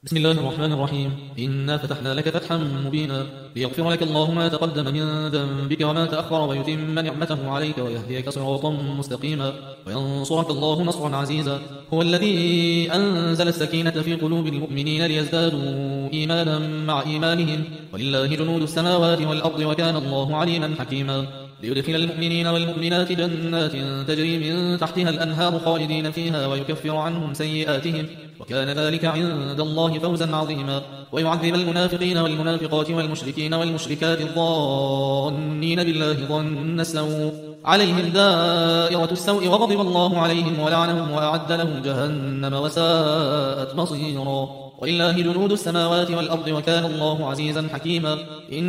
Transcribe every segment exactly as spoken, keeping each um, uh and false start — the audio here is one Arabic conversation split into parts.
بسم الله الرحمن الرحيم. إنا فتحنا لك فتحا مبينا ليغفر لك الله ما تقدم من ذنبك وما تأخر ويتم نعمته عليك ويهديك صراطا مستقيما وينصرك الله نصرا عزيزا. هو الذي أنزل السكينة في قلوب المؤمنين ليزدادوا إيمانا مع إيمانهم ولله جنود السماوات والأرض وكان الله عليما حكيما. ليدخل المؤمنين والمؤمنات جنات تجري من تحتها الأنهار خالدين فيها ويكفر عنهم سيئاتهم وكان ذلك عند الله فوزا عظيما. ويعذب المنافقين والمنافقات والمشركين والمشركات الظانين بالله ظن السوء عليهم دائرة السوء وغضب الله عليهم ولعنهم وأعد لهم جهنم وساءت مصيرا. ولله جنود السماوات والأرض وكان الله عزيزا حكيما.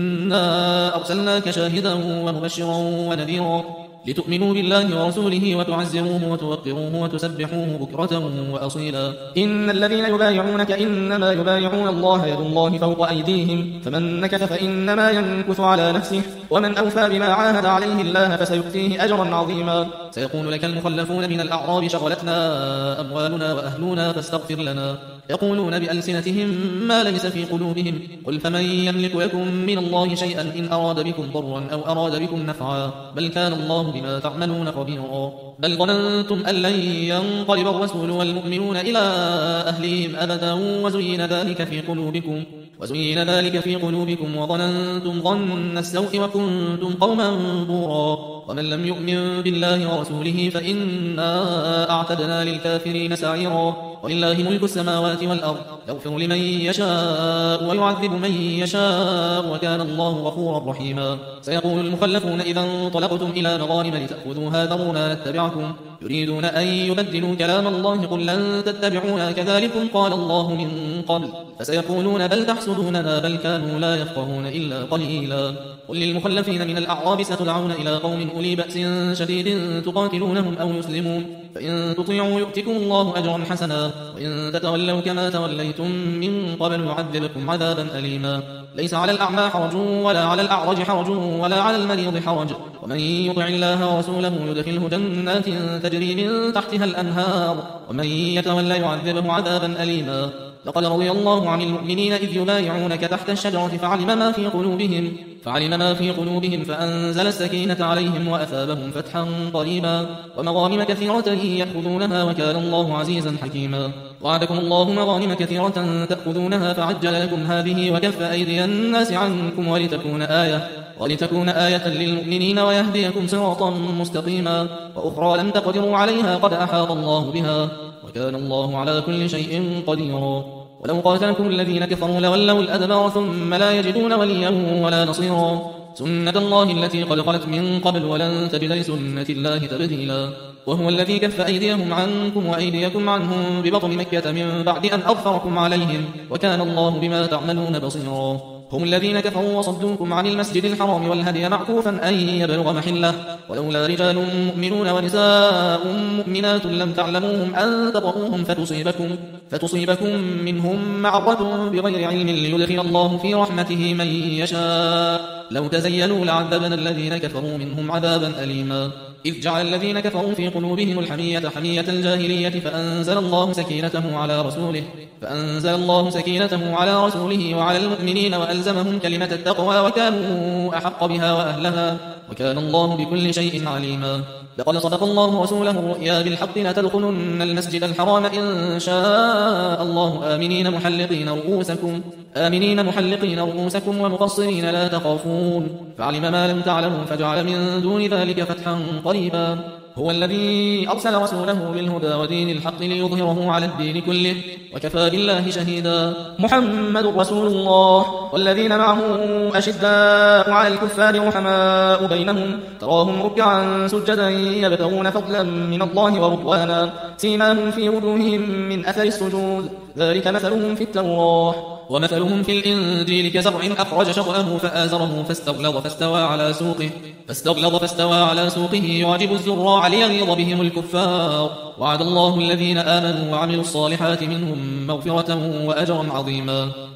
إنا أرسلناك شاهدا ومبشرا ونذيرا لتؤمنوا بالله ورسوله وتعزروه وتوقروه وتسبحوه بكرة وأصيلا. إن الذين يبايعونك إنما يبايعون الله يد الله فوق أيديهم فمن نكث فإنما ينكث على نفسه ومن أوفى بما عاهد عليه الله فسيؤتيه أجرا عظيما. سيقول لك المخلفون من الأعراب شغلتنا أموالنا وأهلنا فاستغفر لنا يقولون بألسنتهم ما ليس في قلوبهم قل فمن يملك لكم من الله شيئا إن أراد بكم ضرا أو أراد بكم نفعا بل كان الله بما تعملون خبيرا. بل ظننتم أن لن ينقلب الرسول والمؤمنون إلى أهلهم أبدا وزين ذلك في قلوبكم وزين ذلك في قلوبكم وظننتم ظن السوء وكنتم قوما بورا. ومن لم يؤمن بالله ورسوله فإنا أعتدنا للكافرين سعيرا. ولله ملك السماوات والأرض يغفر لمن يشاء ويعذب من يشاء وكان الله غفورا رحيما. سيقول المخلفون إذا انطلقتم إلى مغانم لتأخذوها ذرونا نتبعكم يريدون أن يبدلوا كلام الله قل لن تتبعونا كذلكم قال الله من قبل فسيقولون بل تحسدوننا بل كانوا لا يفقهون إلا قليلا. قل للمخلفين من الأعراب ستدعون إلى قوم أولي بأس شديد تقاتلونهم أو يسلمون فإن تطيعوا يؤتكم الله أجرا حسنا وإن تتولوا كما توليتم من قبل يعذبكم عذابا أليما. ليس على الأعمى حرج ولا على الأعرج حرج ولا على المريض حرج ومن يطع الله ورسوله يدخله جنات تجري من تحتها الأنهار ومن يتولى يعذبه عذابا أليما. لقد رضي الله عن المؤمنين إذ يبايعونك تحت الشجرة فعلم ما في قلوبهم فعلم ما في قلوبهم فأنزل السكينة عليهم وأثابهم فتحا قريبا ومغانم كثيرة يأخذونها وكان الله عزيزا حكيما. وعدكم الله مغانم كثيرة تأخذونها فعجل لكم هذه وكف أيدي الناس عنكم ولتكون آية ولتكون آية للمؤمنين ويهديكم صراطا مستقيما وأخرى لم تقدروا عليها قد أحاط الله بها وكان الله على كل شيء قديرا. ولو قاتلكم الذين كفروا لولوا الأدبار ثم لا يجدون وليا ولا نصيرا. سنة الله التي قد خلت من قبل ولن تجد لسنة الله تبديلا. وهو الذي كف أيديهم عنكم وأيديكم عنهم ببطن مكة من بعد أن أظفركم عليهم وكان الله بما تعملون بصيرا. هم الذين كفروا وصدوكم عن المسجد الحرام والهدي معكوفا أن يبلغ محله ولولا رجال مؤمنون ونساء مؤمنات لم تعلموهم أن تطؤوهم فتصيبكم, فتصيبكم منهم معرة بغير علم ليدخل الله في رحمته من يشاء لو تزينوا لعذبنا الذين كفروا منهم عذابا أليما. إذ جعل الذين كفروا في قلوبهم الحمية حمية الجاهلية فأنزل الله سكينته على رسوله فأنزل الله سكينته على رسوله وعلى المؤمنين وألزمهم كلمة التقوى وكانوا أحق بها وأهلها وكان الله بكل شيء عليما. لقد صدق الله رسوله الرؤيا بالحق لتدخلن المسجد الحرام إن شاء الله آمنين محلقين رؤوسكم آمنين محلقين رؤوسكم ومقصرين لا تخافون فعلم ما لم تعلموا فجعل من دون ذلك فتحا قريبا. هو الذي أرسل رسوله بالهدى ودين الحق ليظهره على الدين كله وكفى بالله شهيدا. محمد رسول الله والذين معه أشداء على الكفار رحماء بينهم تراهم ركعا سجدا يبتغون فضلا من الله ورضوانا سيماهم في وجوههم من أثر السجود ذلك مثلهم في التوراة ومثلهم في الإنجيل كزرع أخرج شطأه فآزره فاستغلظ فاستوى على سوقه فاستغلظ فاستوى على سوقه يعجب الزراع ليغيظ بهم الكفار وعد الله الذين آمنوا وعملوا الصالحات منهم مغفرة وأجرا عظيما.